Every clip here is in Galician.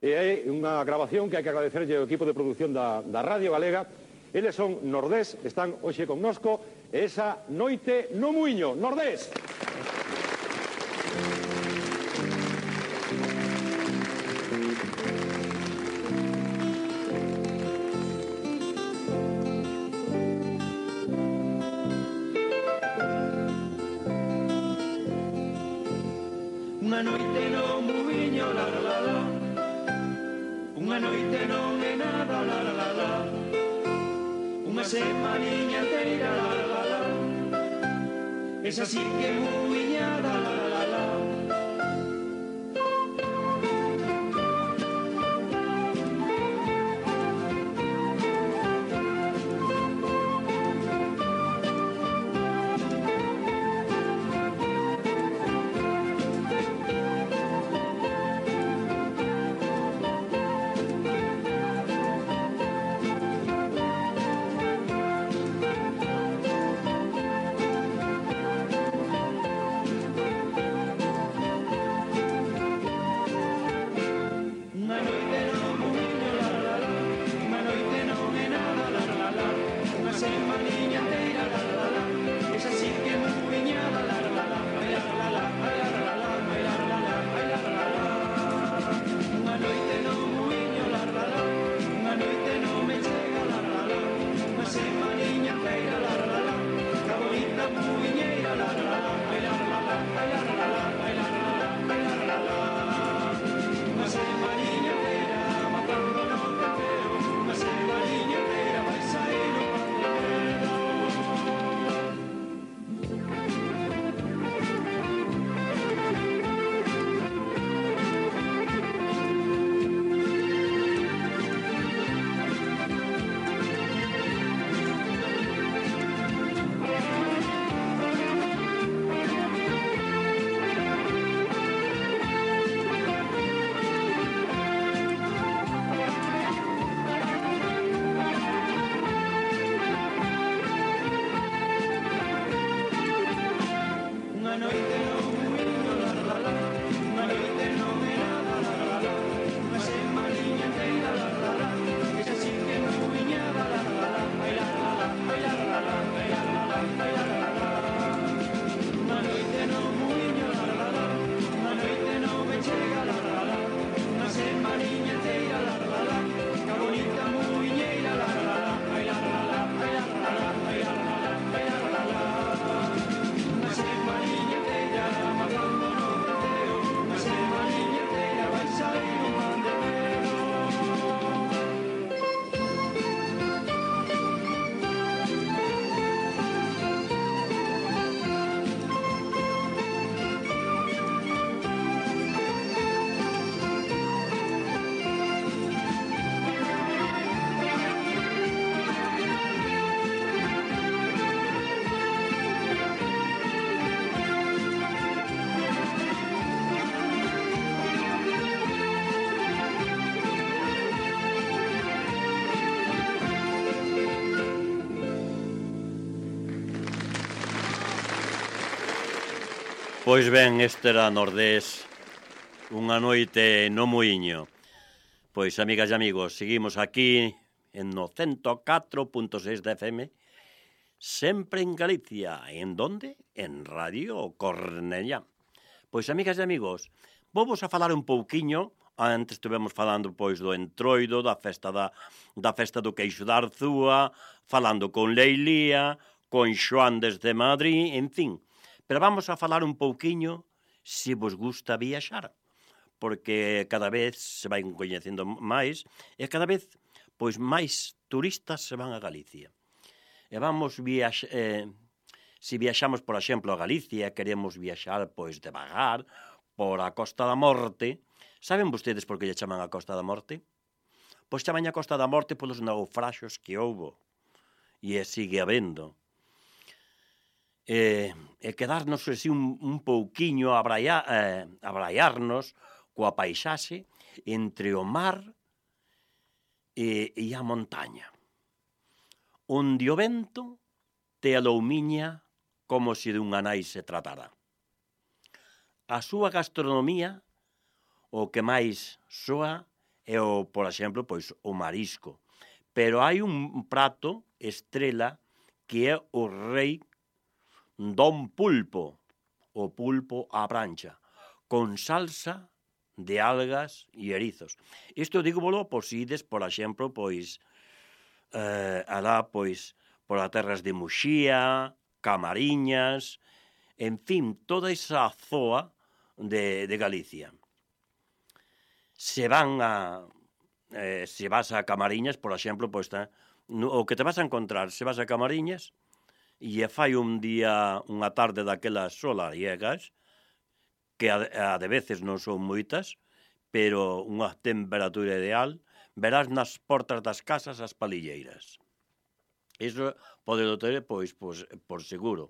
E é unha grabación que hai que agradecerlle ao equipo de produción da Radio Galega. Eles son Nordés, están hoxe connosco, e esa noite no Muiño. Nordés! Unha noite no Muiño, la la la la. Unha noite non é nada, la la la la. Unha semaniña inteira, la la la la. Esa sí que é muiñada, la la la la. Pois ben, este era Nordés, unha noite no Muiño. Pois, amigas e amigos, seguimos aquí no 104.6 de FM, sempre en Galicia. En donde? En Radio Cornellá. Pois, amigas e amigos, vamos a falar un pouquiño. Antes estivemos falando, pois, do Entroido, da festa do Queixo da Arzúa, falando con Leilía, con Xoán desde Madrid, en fin. Pero vamos a falar un pouquiño se vos gusta viaxar, porque cada vez se vai coñecendo máis e cada vez pois máis turistas se van a Galicia. E vamos se viaxamos, por exemplo, a Galicia, queremos viaxar pois devagar por a Costa da Morte. Saben vostedes por que lle chaman a Costa da Morte? Pois chaman a Costa da Morte polos naufraxos que houbo e sigue habendo. E quedarnos así un pouquiño a abraiarnos coa paisaxe entre o mar e a montaña, onde o vento te aloumiña como se dunha nai se tratara. A súa gastronomía, o que máis soa, e por exemplo, pois o marisco. Pero hai un prato estrela que é o rei don pulpo, o pulpo á prancha, con salsa de algas e erizos. Isto dígovolo por si ides, por exemplo, pois, alá, pois, por as terras de Muxía, Camariñas, en fin, toda esa zoa de Galicia. Se vas a Camariñas, por exemplo, pois, o que te vas a encontrar, se vas a Camariñas, e fai un día, unha tarde daquelas solariegas, que a de veces non son moitas, pero unha temperatura ideal, verás nas portas das casas as palilleiras. Iso podelo ter, pois, por seguro.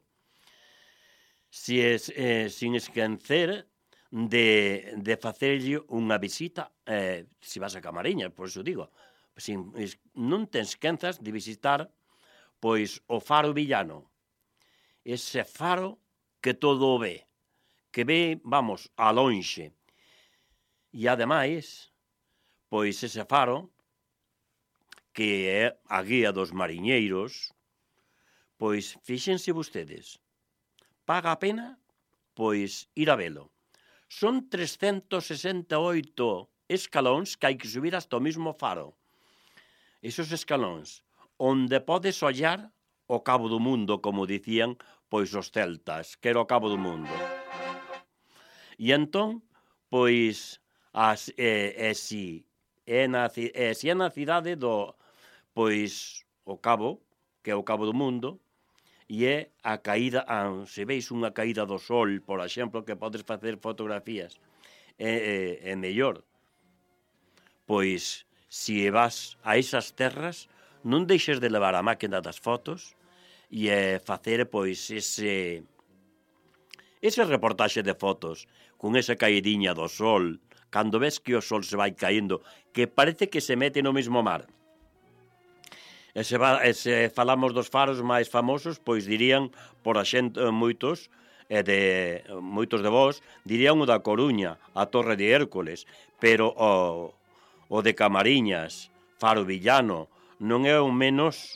Sin esquecer de facerlle unha visita, se vas a Camariñas, por iso digo, non te esquenzas de visitar, pois, o faro villano, ese faro que todo o ve, que ve, vamos, a lonxe. E ademais, pois ese faro, que é a guía dos mariñeiros, pois fíxense vostedes, paga a pena, pois, ir a velo. Son 368 escalóns que hai que subir hasta o mismo faro. Esos escalóns, onde podes ollar o cabo do mundo, como dicían, pois os celtas, que era o cabo do mundo. E entón, pois, se é na cidade do, pois, o cabo, que é o cabo do mundo, e é a caída, se veis unha caída do sol, por exemplo, que podes facer fotografías, é mellor. Pois, se vas a esas terras, non deixes de levar a máquina das fotos e facer, pois, ese reportaxe de fotos con esa caídiña do sol, cando ves que o sol se vai caíndo, que parece que se mete no mesmo mar. E se falamos dos faros máis famosos, pois dirían, por a xente, moitos de vós, dirían o da Coruña, a Torre de Hércules, pero o de Camariñas, Faro Villano, non é o menos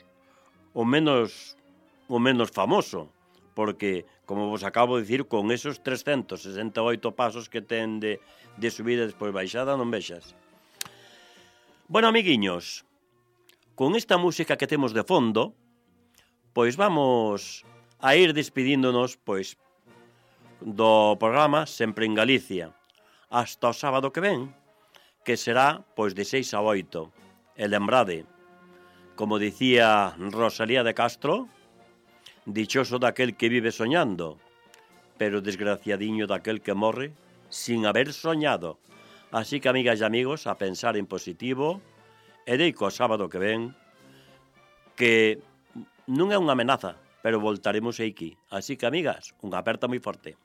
famoso, porque, como vos acabo de dicir, con esos 368 pasos que ten de subida e despois baixada, non vexas. Bueno, amiguiños, con esta música que temos de fondo, pois vamos a ir despedíndonos, pois, do programa Sempre en Galicia, hasta o sábado que ven, que será, pois, de 6 a 8. E lembrade, como dicía Rosalía de Castro, dichoso daquel que vive soñando, pero desgraciadiño daquel que morre sin haber soñado. Así que, amigas e amigos, a pensar en positivo, e deico o sábado que ven, que non é unha amenaza, pero voltaremos aquí. Así que, amigas, unha aperta moi forte.